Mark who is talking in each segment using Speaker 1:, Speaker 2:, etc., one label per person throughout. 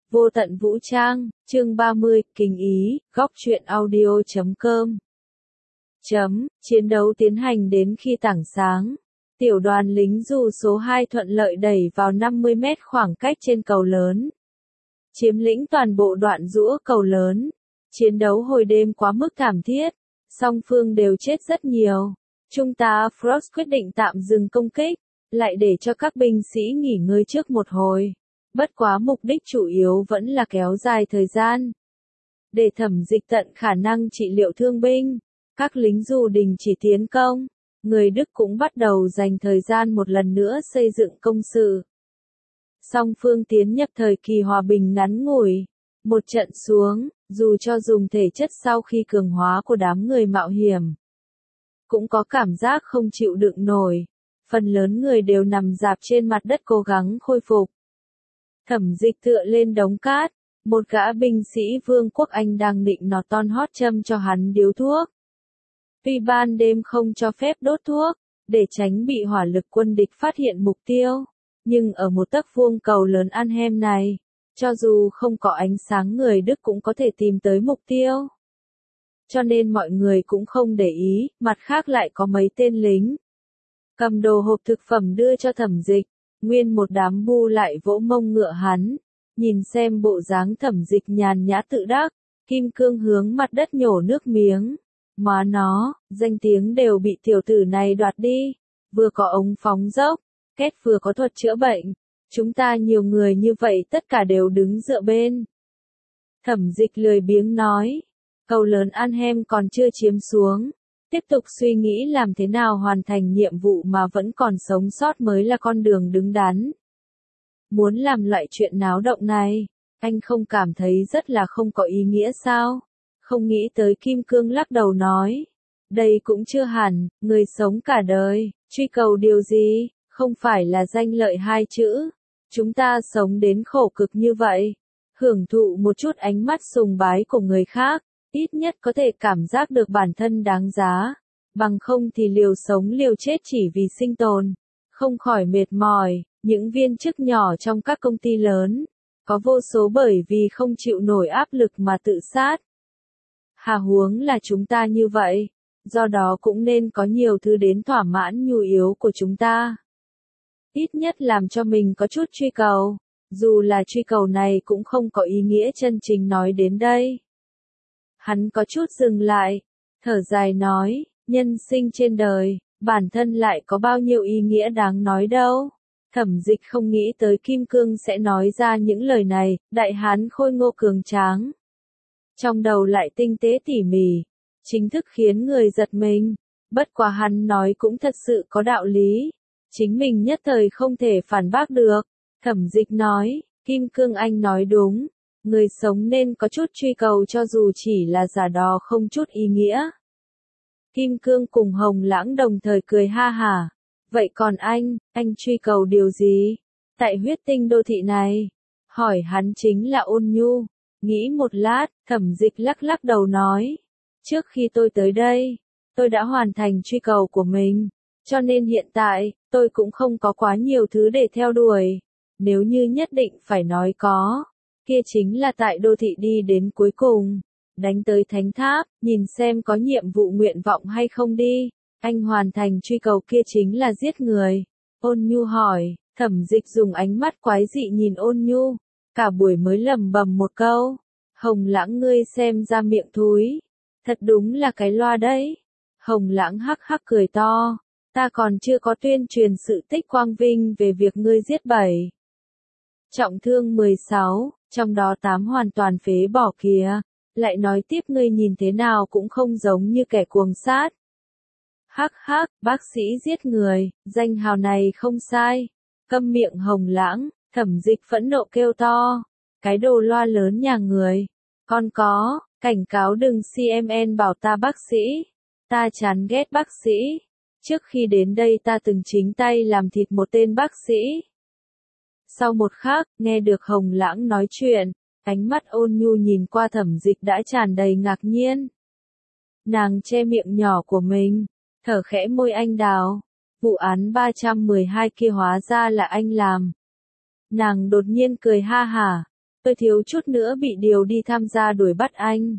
Speaker 1: Vô tận vũ trang, chương 30, kinh ý, góc truyện audio.com. Chiến đấu tiến hành đến khi tảng sáng. Tiểu đoàn lính dù số 2 thuận lợi đẩy vào 50 mét khoảng cách trên cầu lớn. Chiếm lĩnh toàn bộ đoạn rũa cầu lớn. Chiến đấu hồi đêm quá mức thảm thiết. Song phương đều chết rất nhiều. Trung tá Frost quyết định tạm dừng công kích, lại để cho các binh sĩ nghỉ ngơi trước một hồi. Bất quá mục đích chủ yếu vẫn là kéo dài thời gian. Để Thẩm Dịch tận khả năng trị liệu thương binh, các lính dù đình chỉ tiến công, người Đức cũng bắt đầu dành thời gian một lần nữa xây dựng công sự. Song phương tiến nhập thời kỳ hòa bình ngắn ngủi. Một trận xuống, dù cho dùng thể chất sau khi cường hóa của đám người mạo hiểm, cũng có cảm giác không chịu đựng nổi. Phần lớn người đều nằm rạp trên mặt đất cố gắng khôi phục. Thẩm Dịch tựa lên đống cát, một gã binh sĩ Vương quốc Anh đang định nọt ton hót châm cho hắn điếu thuốc. Tuy ban đêm không cho phép đốt thuốc, để tránh bị hỏa lực quân địch phát hiện mục tiêu, nhưng ở một tấc vuông cầu lớn Arnhem này, cho dù không có ánh sáng người Đức cũng có thể tìm tới mục tiêu. Cho nên mọi người cũng không để ý, mặt khác lại có mấy tên lính cầm đồ hộp thực phẩm đưa cho Thẩm Dịch. Nguyên một đám bu lại vỗ mông ngựa hắn, nhìn xem bộ dáng Thẩm Dịch nhàn nhã tự đắc, kim cương hướng mặt đất nhổ nước miếng. Má nó, danh tiếng đều bị tiểu tử này đoạt đi, vừa có ống phóng dốc, két vừa có thuật chữa bệnh, chúng ta nhiều người như vậy tất cả đều đứng dựa bên. Thẩm Dịch lười biếng nói, cầu lớn Arnhem còn chưa chiếm xuống. Tiếp tục suy nghĩ làm thế nào hoàn thành nhiệm vụ mà vẫn còn sống sót mới là con đường đứng đắn. Muốn làm loại chuyện náo động này, anh không cảm thấy rất là không có ý nghĩa sao? Không nghĩ tới Kim Cương lắc đầu nói. Đây cũng chưa hẳn, người sống cả đời, truy cầu điều gì, không phải là danh lợi hai chữ. Chúng ta sống đến khổ cực như vậy, hưởng thụ một chút ánh mắt sùng bái của người khác. Ít nhất có thể cảm giác được bản thân đáng giá, bằng không thì liều sống liều chết chỉ vì sinh tồn, không khỏi mệt mỏi. Những viên chức nhỏ trong các công ty lớn, có vô số bởi vì không chịu nổi áp lực mà tự sát. Hà huống là chúng ta như vậy, do đó cũng nên có nhiều thứ đến thỏa mãn nhu yếu của chúng ta. Ít nhất làm cho mình có chút truy cầu, dù là truy cầu này cũng không có ý nghĩa chân chính nói đến đây. Hắn có chút dừng lại, thở dài nói, nhân sinh trên đời, bản thân lại có bao nhiêu ý nghĩa đáng nói đâu. Thẩm Dịch không nghĩ tới Kim Cương sẽ nói ra những lời này, đại hán khôi ngô cường tráng. Trong đầu lại tinh tế tỉ mỉ, chính thức khiến người giật mình. Bất quá hắn nói cũng thật sự có đạo lý, chính mình nhất thời không thể phản bác được. Thẩm Dịch nói, Kim Cương anh nói đúng. Người sống nên có chút truy cầu cho dù chỉ là giả đò không chút ý nghĩa. Kim Cương cùng Hồng Lãng đồng thời cười ha hả. Vậy còn anh truy cầu điều gì? Tại huyết tinh đô thị này? Hỏi hắn chính là Ôn Nhu. Nghĩ một lát, Thẩm Dịch lắc lắc đầu nói. Trước khi tôi tới đây, tôi đã hoàn thành truy cầu của mình. Cho nên hiện tại, tôi cũng không có quá nhiều thứ để theo đuổi. Nếu như nhất định phải nói có, kia chính là tại đô thị đi đến cuối cùng, đánh tới thánh tháp, nhìn xem có nhiệm vụ nguyện vọng hay không đi. Anh hoàn thành truy cầu kia chính là giết người. Ôn Nhu hỏi. Thẩm Dịch dùng ánh mắt quái dị nhìn Ôn Nhu, cả buổi mới lẩm bẩm một câu. Hồng Lãng ngươi xem ra miệng thúi, thật đúng là cái loa đấy. Hồng Lãng hắc hắc cười to, ta còn chưa có tuyên truyền sự tích quang vinh về việc ngươi giết 7 trọng thương 16, trong đó 8 hoàn toàn phế bỏ kìa, lại nói tiếp ngươi nhìn thế nào cũng không giống như kẻ cuồng sát. Hắc hắc, bác sĩ giết người, danh hào này không sai. Câm miệng Hồng Lãng, Thẩm Dịch phẫn nộ kêu to, cái đồ loa lớn nhà người, con có, cảnh cáo đừng CMN bảo ta bác sĩ, ta chán ghét bác sĩ, trước khi đến đây ta từng chính tay làm thịt một tên bác sĩ. Sau một khắc, nghe được Hồng Lãng nói chuyện, ánh mắt Ôn Nhu nhìn qua Thẩm Dịch đã tràn đầy ngạc nhiên. Nàng che miệng nhỏ của mình, thở khẽ môi anh đào, vụ án 312 kia hóa ra là anh làm. Nàng đột nhiên cười ha hả, Tôi thiếu chút nữa bị điều đi tham gia đuổi bắt anh.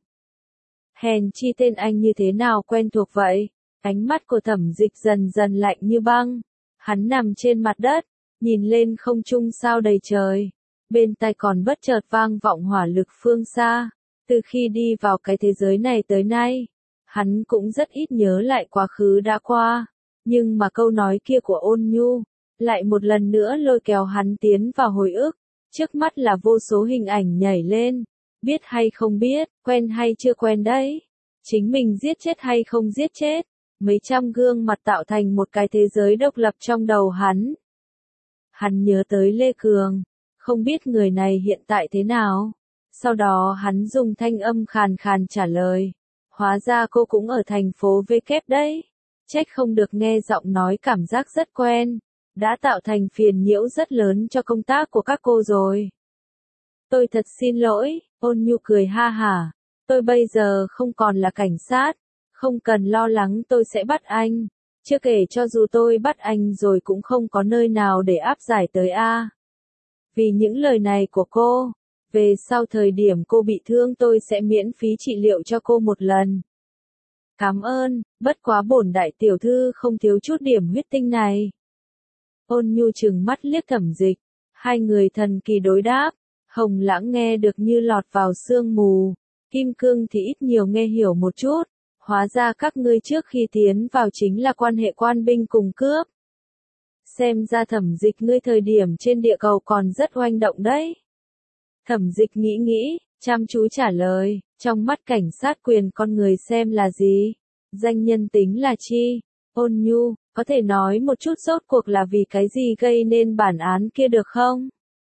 Speaker 1: Hèn chi tên anh như thế nào quen thuộc vậy? Ánh mắt của Thẩm Dịch dần dần lạnh như băng. Hắn nằm trên mặt đất, nhìn lên không trung sao đầy trời. Bên tai còn bất chợt vang vọng hỏa lực phương xa. Từ khi đi vào cái thế giới này tới nay, hắn cũng rất ít nhớ lại quá khứ đã qua. Nhưng mà câu nói kia của Ôn Nhu, lại một lần nữa lôi kéo hắn tiến vào hồi ức. Trước mắt là vô số hình ảnh nhảy lên. Biết hay không biết, quen hay chưa quen đấy. Chính mình giết chết hay không giết chết. Mấy trăm gương mặt tạo thành một cái thế giới độc lập trong đầu hắn. Hắn nhớ tới Lê Cường, không biết người này hiện tại thế nào. Sau đó hắn dùng thanh âm khàn khàn trả lời. Hóa ra cô cũng ở thành phố V kép đấy. Trách không được nghe giọng nói cảm giác rất quen. Đã tạo thành phiền nhiễu rất lớn cho công tác của các cô rồi. Tôi thật xin lỗi, Ôn Nhu cười ha hả. Tôi bây giờ không còn là cảnh sát. Không cần lo lắng tôi sẽ bắt anh. Chưa kể cho dù tôi bắt anh rồi cũng không có nơi nào để áp giải tới a. Vì những lời này của cô, về sau thời điểm cô bị thương tôi sẽ miễn phí trị liệu cho cô một lần. Cảm ơn, bất quá bổn đại tiểu thư không thiếu chút điểm huyết tinh này. Ôn Nhu trừng mắt liếc Thẩm Dịch, hai người thần kỳ đối đáp. Hồng Lãng nghe được như lọt vào sương mù, Kim Cương thì ít nhiều nghe hiểu một chút. Hóa ra các ngươi trước khi tiến vào chính là quan hệ quan binh cùng cướp. Xem ra Thẩm Dịch ngươi thời điểm trên địa cầu còn rất oanh động đấy. Thẩm Dịch nghĩ nghĩ, chăm chú trả lời, trong mắt cảnh sát quyền con người xem là gì? Danh nhân tính là chi? Ôn Nhu, có thể nói một chút rốt cuộc là vì cái gì gây nên bản án kia được không?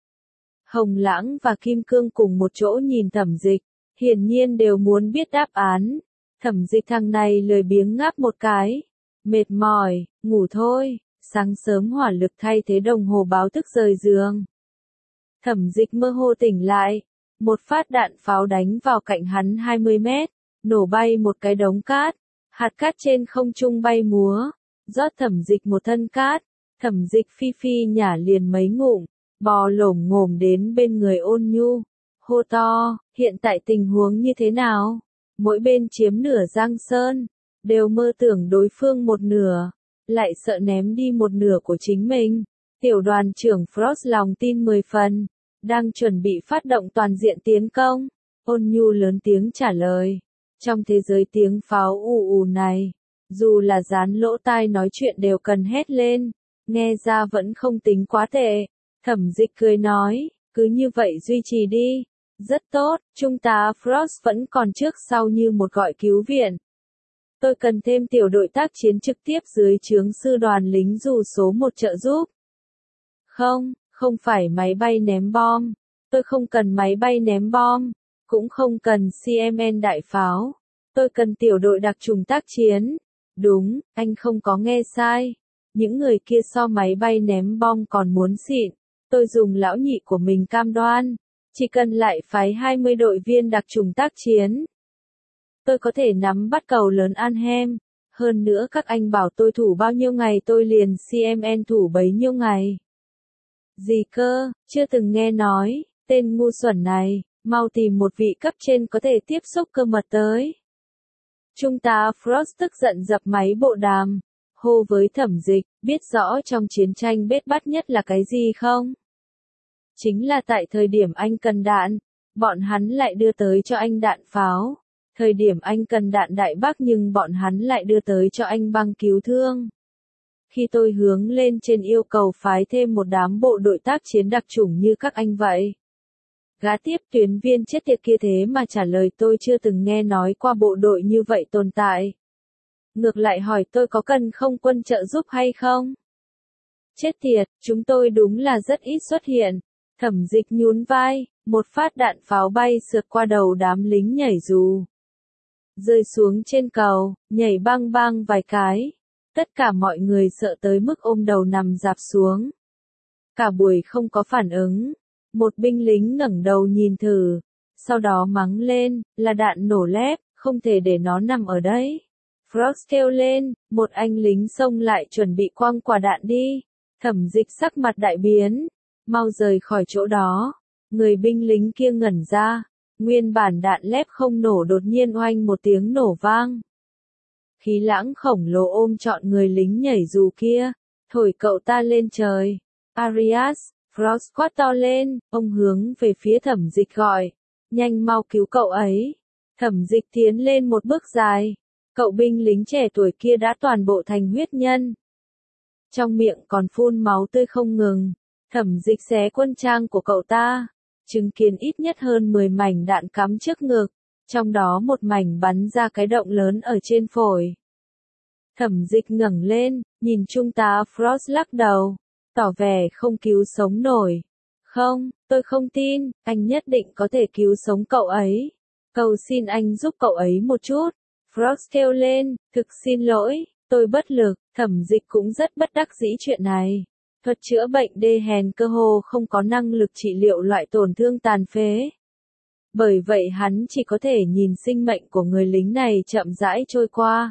Speaker 1: Hồng Lãng và Kim Cương cùng một chỗ nhìn Thẩm Dịch, hiển nhiên đều muốn biết đáp án. Thẩm Dịch thằng này lười biếng ngáp một cái. Mệt mỏi, ngủ thôi, sáng sớm hỏa lực thay thế đồng hồ báo thức rời giường. Thẩm Dịch mơ hồ tỉnh lại, một phát đạn pháo đánh vào cạnh hắn 20 mét, nổ bay một cái đống cát, hạt cát trên không trung bay múa, rót Thẩm Dịch một thân cát. Thẩm Dịch phi phi nhả liền mấy ngụm, bò lổm ngổm đến bên người Ôn Nhu, hô to, hiện tại tình huống như thế nào? Mỗi bên chiếm nửa Giang Sơn, đều mơ tưởng đối phương một nửa, lại sợ ném đi một nửa của chính mình. Tiểu đoàn trưởng Frost lòng tin 10 phần, đang chuẩn bị phát động toàn diện tiến công. Ôn Nhu lớn tiếng trả lời. Trong thế giới tiếng pháo ù ù này, dù là dán lỗ tai nói chuyện đều cần hét lên, nghe ra vẫn không tính quá tệ. Thẩm Dịch cười nói, cứ như vậy duy trì đi. Rất tốt, Trung tá Frost vẫn còn trước sau như một gọi cứu viện. Tôi cần thêm tiểu đội tác chiến trực tiếp dưới trướng sư đoàn lính dù số 1 trợ giúp. Không phải máy bay ném bom. Tôi không cần máy bay ném bom. Cũng không cần CMN đại pháo. Tôi cần tiểu đội đặc trùng tác chiến. Đúng, anh không có nghe sai. Những người kia so máy bay ném bom còn muốn xịn. Tôi dùng lão nhị của mình cam đoan. Chỉ cần lại phái 20 đội viên đặc trùng tác chiến. Tôi có thể nắm bắt cầu lớn Arnhem. Hơn nữa các anh bảo tôi thủ bao nhiêu ngày tôi liền CMN thủ bấy nhiêu ngày. Gì cơ, chưa từng nghe nói, tên ngu xuẩn này, mau tìm một vị cấp trên có thể tiếp xúc cơ mật tới. Trung tá Frost tức giận dập máy bộ đàm, hô với Thẩm Dịch, biết rõ trong chiến tranh bết bát nhất là cái gì không? Chính là tại thời điểm anh cần đạn, bọn hắn lại đưa tới cho anh đạn pháo. Thời điểm anh cần đạn đại bác nhưng bọn hắn lại đưa tới cho anh băng cứu thương. Khi tôi hướng lên trên yêu cầu phái thêm một đám bộ đội tác chiến đặc chủng như các anh vậy. Gã tiếp tuyến viên chết tiệt kia thế mà trả lời tôi chưa từng nghe nói qua bộ đội như vậy tồn tại. Ngược lại hỏi tôi có cần không quân trợ giúp hay không? Chết tiệt, chúng tôi đúng là rất ít xuất hiện. Thẩm Dịch nhún vai, một phát đạn pháo bay sượt qua đầu đám lính nhảy dù. Rơi xuống trên cầu, nhảy băng băng vài cái. Tất cả mọi người sợ tới mức ôm đầu nằm rạp xuống. Cả buổi không có phản ứng. Một binh lính ngẩng đầu nhìn thử. Sau đó mắng lên, là đạn nổ lép, không thể để nó nằm ở đấy. Frost kêu lên, một anh lính xông lại chuẩn bị quăng quả đạn đi. Thẩm Dịch sắc mặt đại biến. Mau rời khỏi chỗ đó. Người binh lính kia ngẩn ra, nguyên bản đạn lép không nổ đột nhiên oanh một tiếng nổ vang. Khí lãng khổng lồ ôm trọn người lính nhảy dù kia, thổi cậu ta lên trời. Arias, Frost quát to lên, ông hướng về phía Thẩm Dịch gọi, nhanh mau cứu cậu ấy. Thẩm Dịch tiến lên một bước dài, cậu binh lính trẻ tuổi kia đã toàn bộ thành huyết nhân. Trong miệng còn phun máu tươi không ngừng, Thẩm Dịch xé quân trang của cậu ta, chứng kiến ít nhất hơn 10 mảnh đạn cắm trước ngực, trong đó một mảnh bắn ra cái động lớn ở trên phổi. Thẩm Dịch ngẩng lên, nhìn Trung tá Frost lắc đầu, tỏ vẻ không cứu sống nổi. Không, tôi không tin, anh nhất định có thể cứu sống cậu ấy. Cầu xin anh giúp cậu ấy một chút. Frost kêu lên, thực xin lỗi, tôi bất lực. Thẩm Dịch cũng rất bất đắc dĩ chuyện này. Thuật chữa bệnh đê hèn cơ hồ không có năng lực trị liệu loại tổn thương tàn phế. Bởi vậy hắn chỉ có thể nhìn sinh mệnh của người lính này chậm rãi trôi qua,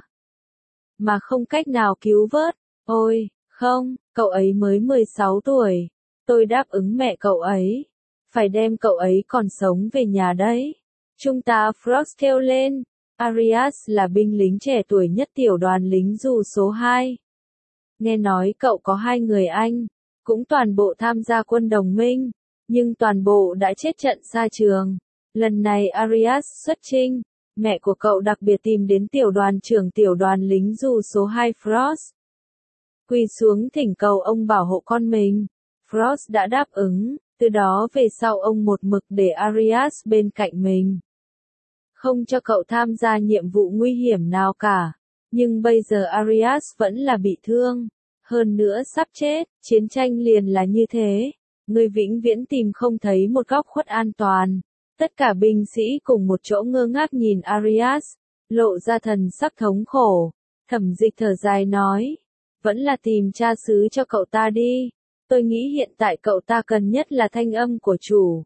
Speaker 1: mà không cách nào cứu vớt. Ôi, không, cậu ấy mới 16 tuổi. Tôi đáp ứng mẹ cậu ấy. Phải đem cậu ấy còn sống về nhà đấy. Trung tá Frost kêu lên. Arias là binh lính trẻ tuổi nhất tiểu đoàn lính dù số 2. Nghe nói cậu có 2 người anh, cũng toàn bộ tham gia quân đồng minh, nhưng toàn bộ đã chết trận xa trường. Lần này Arias xuất chinh, mẹ của cậu đặc biệt tìm đến tiểu đoàn trưởng tiểu đoàn lính dù số 2 Frost. Quỳ xuống thỉnh cầu ông bảo hộ con mình. Frost đã đáp ứng, từ đó về sau ông một mực để Arias bên cạnh mình, không cho cậu tham gia nhiệm vụ nguy hiểm nào cả. Nhưng bây giờ Arias vẫn là bị thương, hơn nữa sắp chết, chiến tranh liền là như thế. Người vĩnh viễn tìm không thấy một góc khuất an toàn. Tất cả binh sĩ cùng một chỗ ngơ ngác nhìn Arias, lộ ra thần sắc thống khổ. Thẩm Dịch thở dài nói, vẫn là tìm cha xứ cho cậu ta đi. Tôi nghĩ hiện tại cậu ta cần nhất là thanh âm của chủ.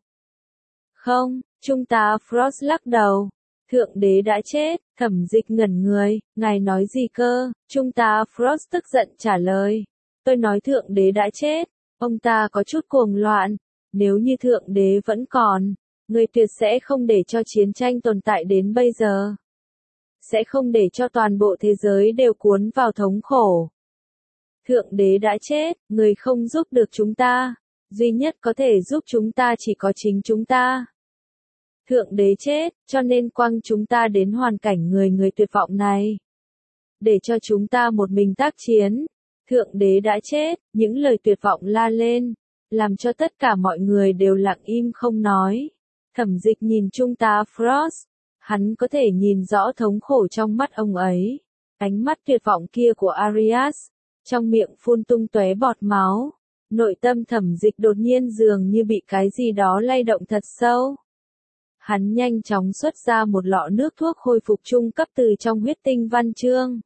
Speaker 1: Không, Trung tá Frost lắc đầu. Thượng đế đã chết. Thẩm Dịch ngẩn người, ngài nói gì cơ? Trung tá Frost tức giận trả lời. Tôi nói thượng đế đã chết. Ông ta có chút cuồng loạn. Nếu như thượng đế vẫn còn, người tuyệt sẽ không để cho chiến tranh tồn tại đến bây giờ. Sẽ không để cho toàn bộ thế giới đều cuốn vào thống khổ. Thượng đế đã chết, người không giúp được chúng ta. Duy nhất có thể giúp chúng ta chỉ có chính chúng ta. Thượng đế chết, cho nên quăng chúng ta đến hoàn cảnh người tuyệt vọng này. Để cho chúng ta một mình tác chiến. Thượng đế đã chết, những lời tuyệt vọng la lên, làm cho tất cả mọi người đều lặng im không nói. Thẩm Dịch nhìn Trung tá Frost, hắn có thể nhìn rõ thống khổ trong mắt ông ấy. Ánh mắt tuyệt vọng kia của Arias, trong miệng phun tung tóe bọt máu. Nội tâm Thẩm Dịch đột nhiên dường như bị cái gì đó lay động thật sâu. Hắn nhanh chóng xuất ra một lọ nước thuốc hồi phục trung cấp từ trong huyết tinh văn chương.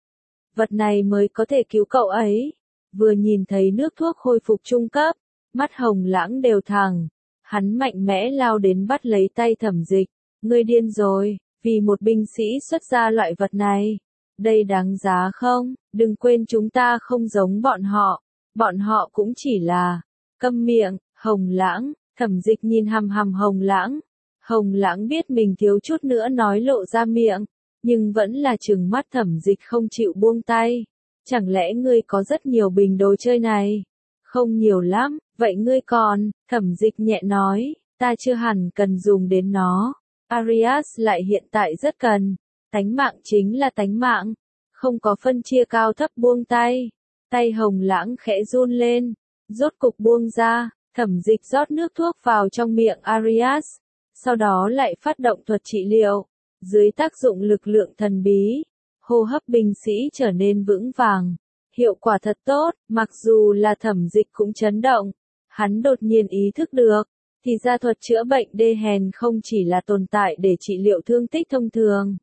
Speaker 1: Vật này mới có thể cứu cậu ấy. Vừa nhìn thấy nước thuốc hồi phục trung cấp, mắt Hồng Lãng đều thẳng. Hắn mạnh mẽ lao đến bắt lấy tay Thẩm Dịch. Ngươi điên rồi, vì một binh sĩ xuất ra loại vật này. Đây đáng giá không? Đừng quên chúng ta không giống bọn họ. Bọn họ cũng chỉ là... Câm miệng, Hồng Lãng. Thẩm Dịch nhìn hằm hằm Hồng Lãng. Hồng Lãng biết mình thiếu chút nữa nói lộ ra miệng, nhưng vẫn là trừng mắt Thẩm Dịch không chịu buông tay. Chẳng lẽ ngươi có rất nhiều bình đồ chơi này? Không nhiều lắm, vậy ngươi còn? Thẩm Dịch nhẹ nói, ta chưa hẳn cần dùng đến nó. Arias lại hiện tại rất cần. Tánh mạng chính là tánh mạng. Không có phân chia cao thấp buông tay. Tay Hồng Lãng khẽ run lên. Rốt cục buông ra. Thẩm Dịch rót nước thuốc vào trong miệng Arias. Sau đó lại phát động thuật trị liệu. Dưới tác dụng lực lượng thần bí, hô hấp binh sĩ trở nên vững vàng. Hiệu quả thật tốt, mặc dù là Thẩm Dịch cũng chấn động. Hắn đột nhiên ý thức được, thì ra thuật chữa bệnh đê hèn không chỉ là tồn tại để trị liệu thương tích thông thường.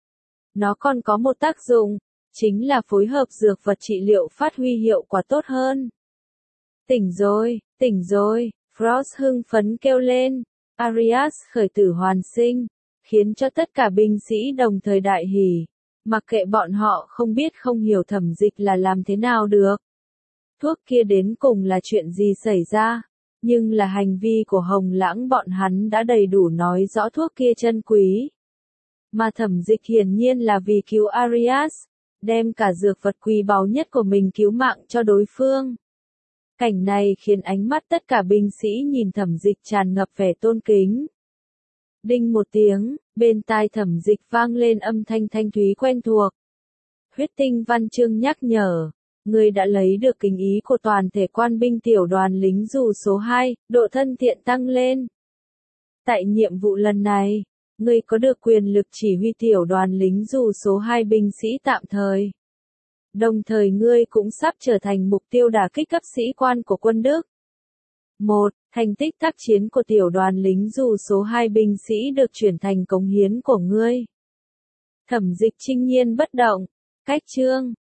Speaker 1: Nó còn có một tác dụng, chính là phối hợp dược vật trị liệu phát huy hiệu quả tốt hơn. Tỉnh rồi, Frost hưng phấn kêu lên. Arias khởi tử hoàn sinh, khiến cho tất cả binh sĩ đồng thời đại hỉ. Mặc kệ bọn họ không biết không hiểu Thẩm Dịch là làm thế nào được. Thuốc kia đến cùng là chuyện gì xảy ra? Nhưng là hành vi của Hồng Lãng bọn hắn đã đầy đủ nói rõ thuốc kia chân quý. Mà Thẩm Dịch hiển nhiên là vì cứu Arias, đem cả dược vật quý báu nhất của mình cứu mạng cho đối phương. Cảnh này khiến ánh mắt tất cả binh sĩ nhìn Thẩm Dịch tràn ngập vẻ tôn kính. Đinh một tiếng, bên tai Thẩm Dịch vang lên âm thanh thanh thúy quen thuộc. Huyết Tinh Văn Chương nhắc nhở, ngươi đã lấy được kính ý của toàn thể quan binh tiểu đoàn lính dù số 2, độ thân thiện tăng lên. Tại nhiệm vụ lần này, ngươi có được quyền lực chỉ huy tiểu đoàn lính dù số 2 binh sĩ tạm thời. Đồng thời ngươi cũng sắp trở thành mục tiêu đả kích cấp sĩ quan của quân Đức. 1. Thành tích tác chiến của tiểu đoàn lính dù số 2 binh sĩ được chuyển thành cống hiến của ngươi. Thẩm Dịch trinh nhiên bất động. Cách chương